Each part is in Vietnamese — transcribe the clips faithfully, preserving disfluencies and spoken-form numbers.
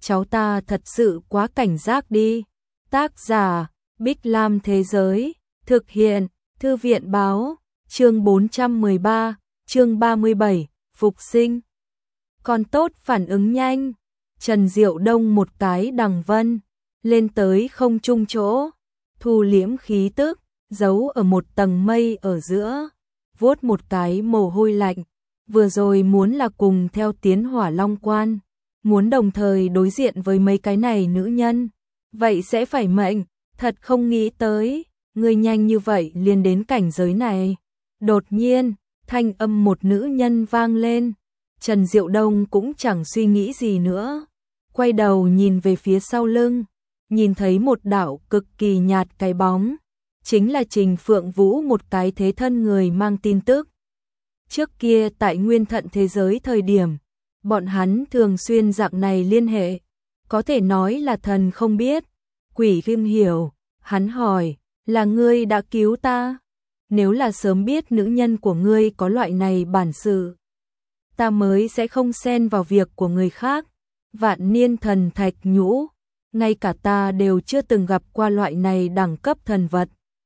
cháu ta thật sự quá cảnh giác đi. Tác giả, Bích Lam Thế Giới, thực hiện, Thư viện Báo, chương bốn trăm mười ba, chương ba mươi bảy, Phục sinh. Còn tốt phản ứng nhanh, Trần Diệu Đông một cái đằng vân, lên tới không trung chỗ, thu liễm khí tức, giấu ở một tầng mây ở giữa, vuốt một cái mồ hôi lạnh, vừa rồi muốn là cùng theo tiến Hỏa Long Quan, muốn đồng thời đối diện với mấy cái này nữ nhân, vậy sẽ phải mệnh, thật không nghĩ tới, người nhanh như vậy liền đến cảnh giới này. Đột nhiên, thanh âm một nữ nhân vang lên, Trần Diệu Đông cũng chẳng suy nghĩ gì nữa, quay đầu nhìn về phía sau lưng, nhìn thấy một đạo cực kỳ nhạt cái bóng, chính là Trình Phượng Vũ, một cái thế thân người mang tin tức. Trước kia tại Nguyên Thận thế giới thời điểm, bọn hắn thường xuyên dạng này liên hệ, có thể nói là thần không biết, quỷ không hiểu. Hắn hỏi, là ngươi đã cứu ta? Nếu là sớm biết nữ nhân của ngươi có loại này bản sự, ta mới sẽ không xen vào việc của người khác. Vạn niên thần thạch nhũ, ngay cả ta đều chưa từng gặp qua loại này đẳng cấp thần vật.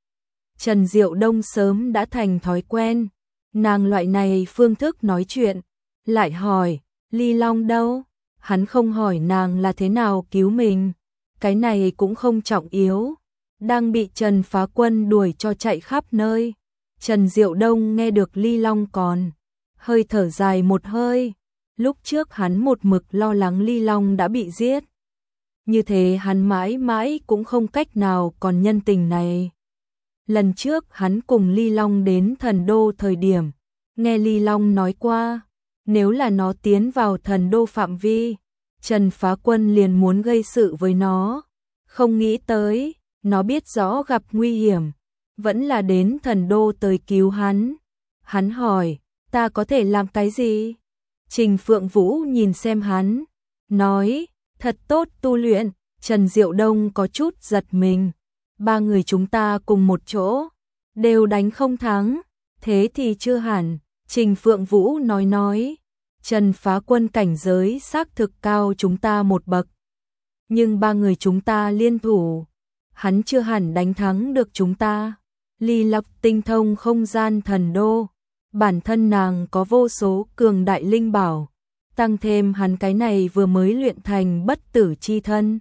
Trần Diệu Đông sớm đã thành thói quen, nàng loại này phương thức nói chuyện, lại hỏi, Ly Long đâu? Hắn không hỏi nàng là thế nào cứu mình, cái này cũng không trọng yếu, đang bị Trần Phá Quân đuổi cho chạy khắp nơi. Trần Diệu Đông nghe được Ly Long còn hơi thở dài một hơi, lúc trước hắn một mực lo lắng Ly Long đã bị giết. Như thế hắn mãi mãi cũng không cách nào còn nhân tình này. Lần trước hắn cùng Ly Long đến thần đô thời điểm, nghe Ly Long nói qua, nếu là nó tiến vào thần đô phạm vi, Trần Phá Quân liền muốn gây sự với nó. Không nghĩ tới, nó biết rõ gặp nguy hiểm, vẫn là đến thần đô tới cứu hắn. Hắn hỏi, ta có thể làm cái gì? Trình Phượng Vũ nhìn xem hắn, nói, thật tốt tu luyện. Trần Diệu Đông có chút giật mình, ba người chúng ta cùng một chỗ, đều đánh không thắng, thế thì chưa hẳn. Trình Phượng Vũ nói nói, Trần Phá Quân cảnh giới xác thực cao chúng ta một bậc, nhưng ba người chúng ta liên thủ, hắn chưa hẳn đánh thắng được chúng ta. Ly Lộc tinh thông không gian thần đô, bản thân nàng có vô số cường đại linh bảo, tăng thêm hắn cái này vừa mới luyện thành bất tử chi thân.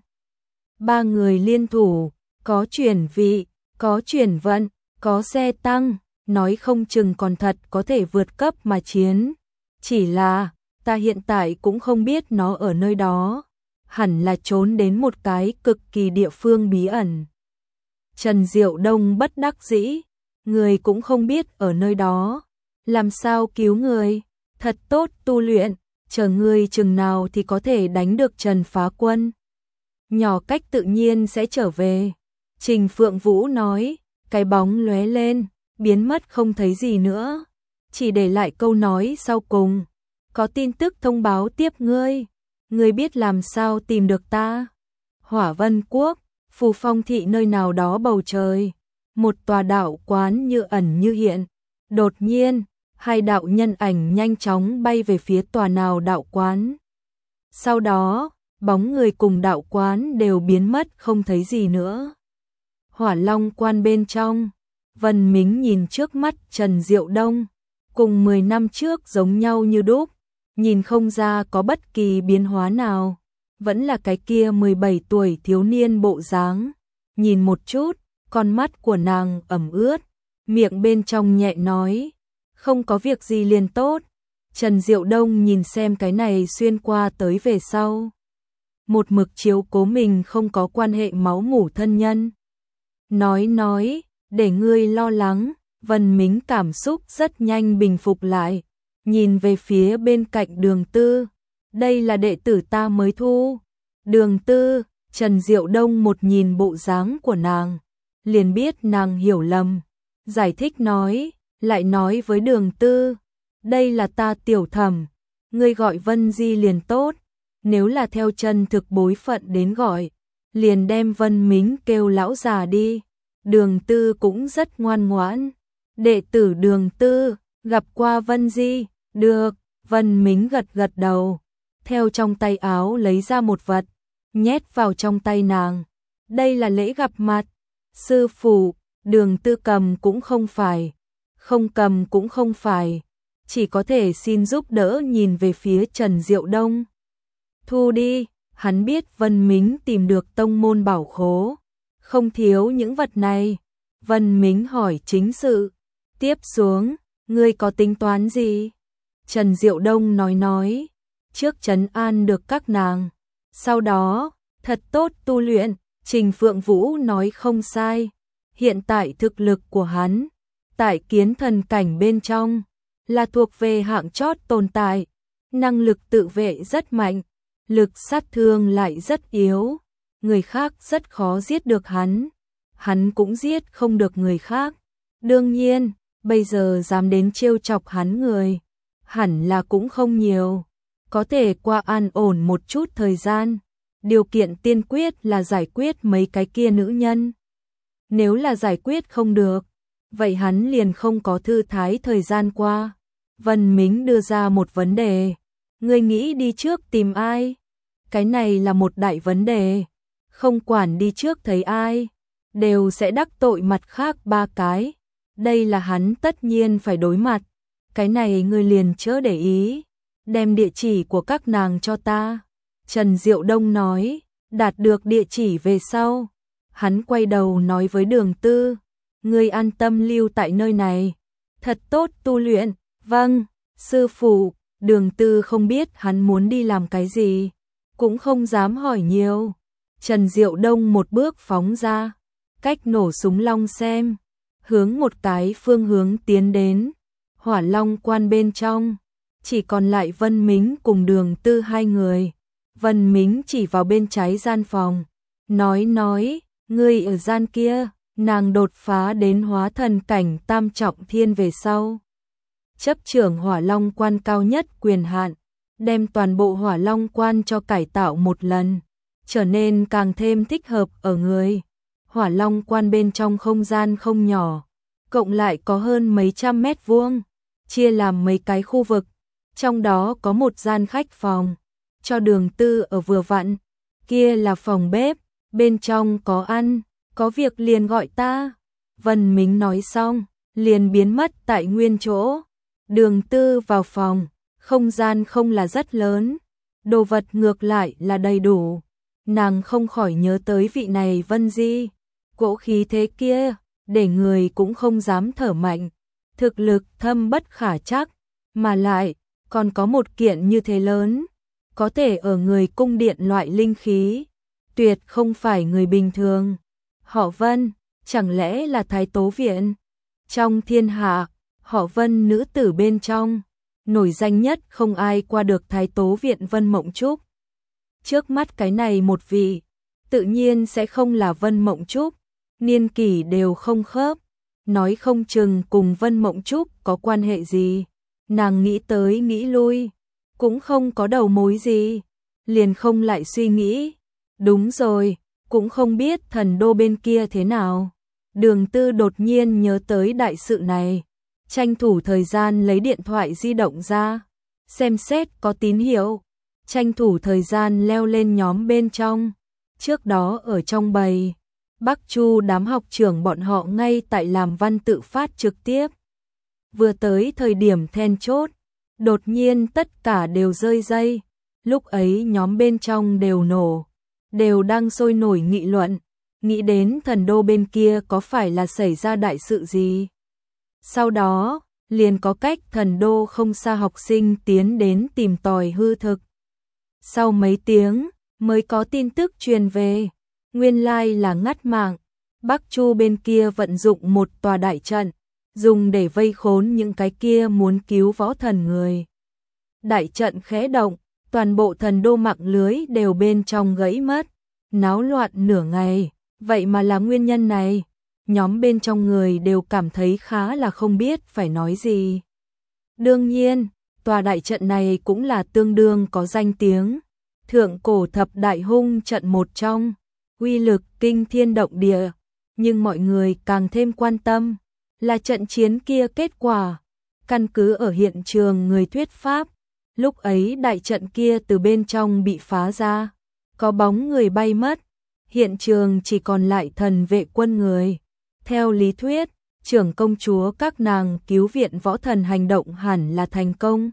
Ba người liên thủ, có chuyển vị, có chuyển vận, có xe tăng, nói không chừng còn thật có thể vượt cấp mà chiến. Chỉ là, ta hiện tại cũng không biết nó ở nơi đó, hẳn là trốn đến một cái cực kỳ địa phương bí ẩn. Trần Diệu Đông bất đắc dĩ, người cũng không biết ở nơi đó, làm sao cứu người? Thật tốt tu luyện, chờ ngươi chừng nào thì có thể đánh được Trần Phá Quân. Nhỏ cách tự nhiên sẽ trở về. Trình Phượng Vũ nói, cái bóng lóe lên, biến mất không thấy gì nữa, chỉ để lại câu nói sau cùng, có tin tức thông báo tiếp ngươi, ngươi biết làm sao tìm được ta? Hỏa Vân Quốc, Phù Phong thị nơi nào đó bầu trời, một tòa đạo quán như ẩn như hiện, đột nhiên, hai đạo nhân ảnh nhanh chóng bay về phía tòa nào đạo quán. Sau đó, bóng người cùng đạo quán đều biến mất không thấy gì nữa. Hỏa Long Quan bên trong, Vân Mính nhìn trước mắt Trần Diệu Đông, cùng mười năm trước giống nhau như đúc, nhìn không ra có bất kỳ biến hóa nào, vẫn là cái kia mười bảy tuổi thiếu niên bộ dáng. Nhìn một chút, con mắt của nàng ẩm ướt, miệng bên trong nhẹ nói, không có việc gì liền tốt. Trần Diệu Đông nhìn xem cái này xuyên qua tới về sau, một mực chiếu cố mình không có quan hệ máu mủ thân nhân. Nói nói, để ngươi lo lắng. Vân Mính cảm xúc rất nhanh bình phục lại, nhìn về phía bên cạnh Đường Tư, đây là đệ tử ta mới thu. Đường Tư, Trần Diệu Đông một nhìn bộ dáng của nàng, liền biết nàng hiểu lầm, giải thích nói, lại nói với Đường Tư, đây là ta tiểu thẩm, ngươi gọi Vân Di liền tốt, nếu là theo chân thực bối phận đến gọi, liền đem Vân Mính kêu lão già đi. Đường Tư cũng rất ngoan ngoãn, đệ tử Đường Tư, gặp qua Vân Di, được. Vân Mính gật gật đầu, theo trong tay áo lấy ra một vật, nhét vào trong tay nàng. Đây là lễ gặp mặt. Sư phụ, Đường Tư cầm cũng không phải, không cầm cũng không phải, chỉ có thể xin giúp đỡ nhìn về phía Trần Diệu Đông. Thu đi, hắn biết Vân Mính tìm được tông môn bảo khố, không thiếu những vật này. Vân Mính hỏi chính sự. Tiếp xuống, ngươi có tính toán gì? Trần Diệu Đông nói nói, trước trấn an được các nàng, sau đó, thật tốt tu luyện. Trình Phượng Vũ nói không sai, hiện tại thực lực của hắn, tại kiến thần cảnh bên trong, là thuộc về hạng chót tồn tại, năng lực tự vệ rất mạnh, lực sát thương lại rất yếu, người khác rất khó giết được hắn, hắn cũng giết không được người khác. Đương nhiên, bây giờ dám đến trêu chọc hắn người, hẳn là cũng không nhiều, có thể qua an ổn một chút thời gian. Điều kiện tiên quyết là giải quyết mấy cái kia nữ nhân. Nếu là giải quyết không được, vậy hắn liền không có thư thái thời gian qua. Vân Mính đưa ra một vấn đề. Ngươi nghĩ đi trước tìm ai? Cái này là một đại vấn đề. Không quản đi trước thấy ai, đều sẽ đắc tội mặt khác ba cái. Đây là hắn tất nhiên phải đối mặt. Cái này ngươi liền chớ để ý. Đem địa chỉ của các nàng cho ta. Trần Diệu Đông nói, đạt được địa chỉ về sau. Hắn quay đầu nói với Đường Tư, ngươi an tâm lưu tại nơi này, thật tốt tu luyện. Vâng, sư phụ. Đường Tư không biết hắn muốn đi làm cái gì, cũng không dám hỏi nhiều. Trần Diệu Đông một bước phóng ra, cách nổ súng long xem, hướng một cái phương hướng tiến đến. Hỏa Long quan bên trong, chỉ còn lại Vân Mính cùng Đường Tư hai người. Vân Mính chỉ vào bên trái gian phòng, nói nói, ngươi ở gian kia. Nàng đột phá đến hóa thần cảnh tam trọng thiên về sau, chấp trưởng Hỏa Long quan cao nhất quyền hạn, đem toàn bộ Hỏa Long quan cho cải tạo một lần, trở nên càng thêm thích hợp ở người. Hỏa Long quan bên trong không gian không nhỏ, cộng lại có hơn mấy trăm mét vuông, chia làm mấy cái khu vực, trong đó có một gian khách phòng cho Đường Tư ở vừa vặn, kia là phòng bếp, bên trong có ăn, có việc liền gọi ta. Vân Mính nói xong, liền biến mất tại nguyên chỗ. Đường Tư vào phòng, không gian không là rất lớn, đồ vật ngược lại là đầy đủ. Nàng không khỏi nhớ tới vị này Vân Di, cỗ khí thế kia, để người cũng không dám thở mạnh, thực lực thâm bất khả trắc, mà lại còn có một kiện như thế lớn, có thể ở người cung điện loại linh khí, tuyệt không phải người bình thường. Họ Vân, chẳng lẽ là Thái Tố Viện? Trong thiên hạ, họ Vân nữ tử bên trong, nổi danh nhất không ai qua được Thái Tố Viện Vân Mộng Trúc. Trước mắt cái này một vị, tự nhiên sẽ không là Vân Mộng Trúc, niên kỷ đều không khớp, nói không chừng cùng Vân Mộng Trúc có quan hệ gì. Nàng nghĩ tới nghĩ lui, cũng không có đầu mối gì, liền không lại suy nghĩ. Đúng rồi, cũng không biết thần đô bên kia thế nào. Đường Tư đột nhiên nhớ tới đại sự này, tranh thủ thời gian lấy điện thoại di động ra, xem xét có tín hiệu, tranh thủ thời gian leo lên nhóm bên trong. Trước đó ở trong bầy, Bắc Chu đám học trưởng bọn họ ngay tại làm văn tự phát trực tiếp. Vừa tới thời điểm then chốt, đột nhiên tất cả đều rơi dây, lúc ấy nhóm bên trong đều nổ, đều đang sôi nổi nghị luận, nghĩ đến thần đô bên kia có phải là xảy ra đại sự gì. Sau đó, liền có cách thần đô không xa học sinh tiến đến tìm tòi hư thực. Sau mấy tiếng, mới có tin tức truyền về, nguyên lai là ngắt mạng, Bắc Chu bên kia vận dụng một tòa đại trận, dùng để vây khốn những cái kia muốn cứu võ thần người. Đại trận khẽ động, toàn bộ thần đô mạng lưới đều bên trong gãy mất, náo loạn nửa ngày, vậy mà là nguyên nhân này. Nhóm bên trong người đều cảm thấy khá là không biết phải nói gì. Đương nhiên, tòa đại trận này cũng là tương đương có danh tiếng, thượng cổ thập đại hung trận một trong, uy lực kinh thiên động địa, nhưng mọi người càng thêm quan tâm là trận chiến kia kết quả. Căn cứ ở hiện trường người thuyết pháp, lúc ấy đại trận kia từ bên trong bị phá ra, có bóng người bay mất, hiện trường chỉ còn lại thần vệ quân người. Theo lý thuyết, trưởng công chúa các nàng cứu viện võ thần hành động hẳn là thành công.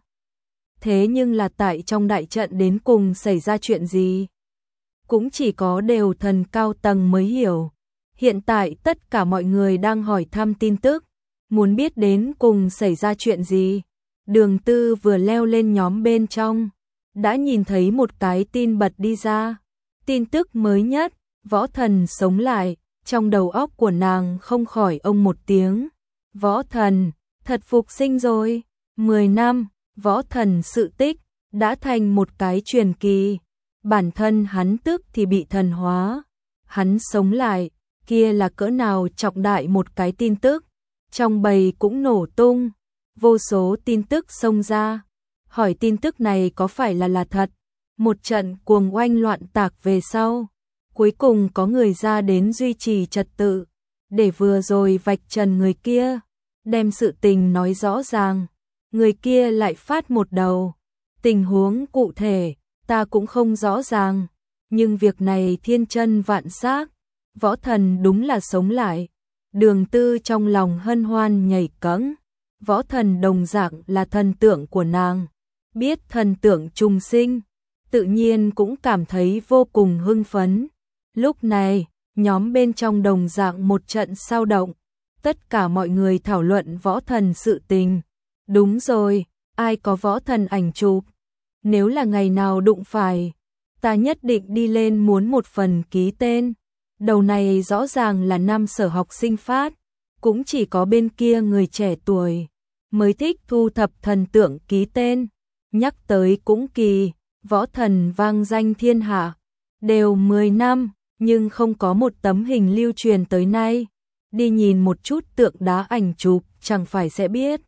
Thế nhưng là tại trong đại trận đến cùng xảy ra chuyện gì? Cũng chỉ có đều thần cao tầng mới hiểu. Hiện tại tất cả mọi người đang hỏi thăm tin tức, muốn biết đến cùng xảy ra chuyện gì. Đường Tư vừa leo lên nhóm bên trong, đã nhìn thấy một cái tin bật đi ra. Tin tức mới nhất, võ thần sống lại, trong đầu óc của nàng không khỏi ông một tiếng. Võ thần, thật phục sinh rồi. Mười năm, võ thần sự tích, đã thành một cái truyền kỳ. Bản thân hắn tức thì bị thần hóa. Hắn sống lại, kia là cỡ nào trọng đại một cái tin tức. Trong bầy cũng nổ tung, vô số tin tức xông ra. Hỏi tin tức này có phải là là thật? Một trận cuồng oanh loạn tạc về sau. Cuối cùng có người ra đến duy trì trật tự, để vừa rồi vạch trần người kia, đem sự tình nói rõ ràng. Người kia lại phát một đầu. Tình huống cụ thể, ta cũng không rõ ràng, nhưng việc này thiên chân vạn xác, võ thần đúng là sống lại. Đường Tư trong lòng hân hoan nhảy cẫng, võ thần đồng dạng là thần tượng của nàng, biết thần tượng trùng sinh, tự nhiên cũng cảm thấy vô cùng hưng phấn. Lúc này, nhóm bên trong đồng dạng một trận sao động, tất cả mọi người thảo luận võ thần sự tình. Đúng rồi, ai có võ thần ảnh chụp? Nếu là ngày nào đụng phải, ta nhất định đi lên muốn một phần ký tên. Đầu này rõ ràng là năm sở học sinh phát, cũng chỉ có bên kia người trẻ tuổi mới thích thu thập thần tượng ký tên. Nhắc tới cũng kỳ, võ thần vang danh thiên hạ, đều mười năm, nhưng không có một tấm hình lưu truyền tới nay. Đi nhìn một chút tượng đá ảnh chụp, chẳng phải sẽ biết.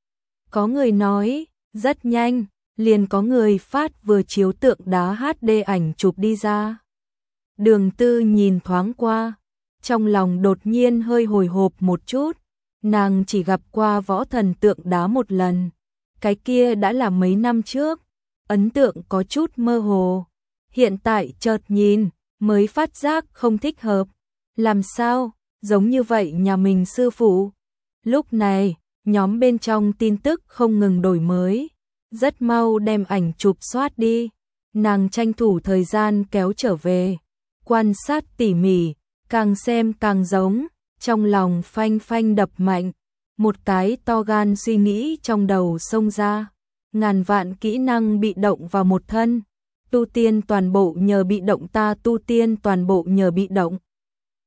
Có người nói, rất nhanh, liền có người phát vừa chiếu tượng đá hát đê ảnh chụp đi ra. Đường Tư nhìn thoáng qua, trong lòng đột nhiên hơi hồi hộp một chút. Nàng chỉ gặp qua võ thần tượng đá một lần, cái kia đã là mấy năm trước, ấn tượng có chút mơ hồ. Hiện tại chợt nhìn, mới phát giác không thích hợp. Làm sao, giống như vậy nhà mình sư phụ. Lúc này, nhóm bên trong tin tức không ngừng đổi mới, rất mau đem ảnh chụp soát đi. Nàng tranh thủ thời gian kéo trở về, quan sát tỉ mỉ, càng xem càng giống, trong lòng phanh phanh đập mạnh. Một cái to gan suy nghĩ trong đầu xông ra, ngàn vạn kỹ năng bị động vào một thân, tu tiên toàn bộ nhờ bị động, ta tu tiên toàn bộ nhờ bị động.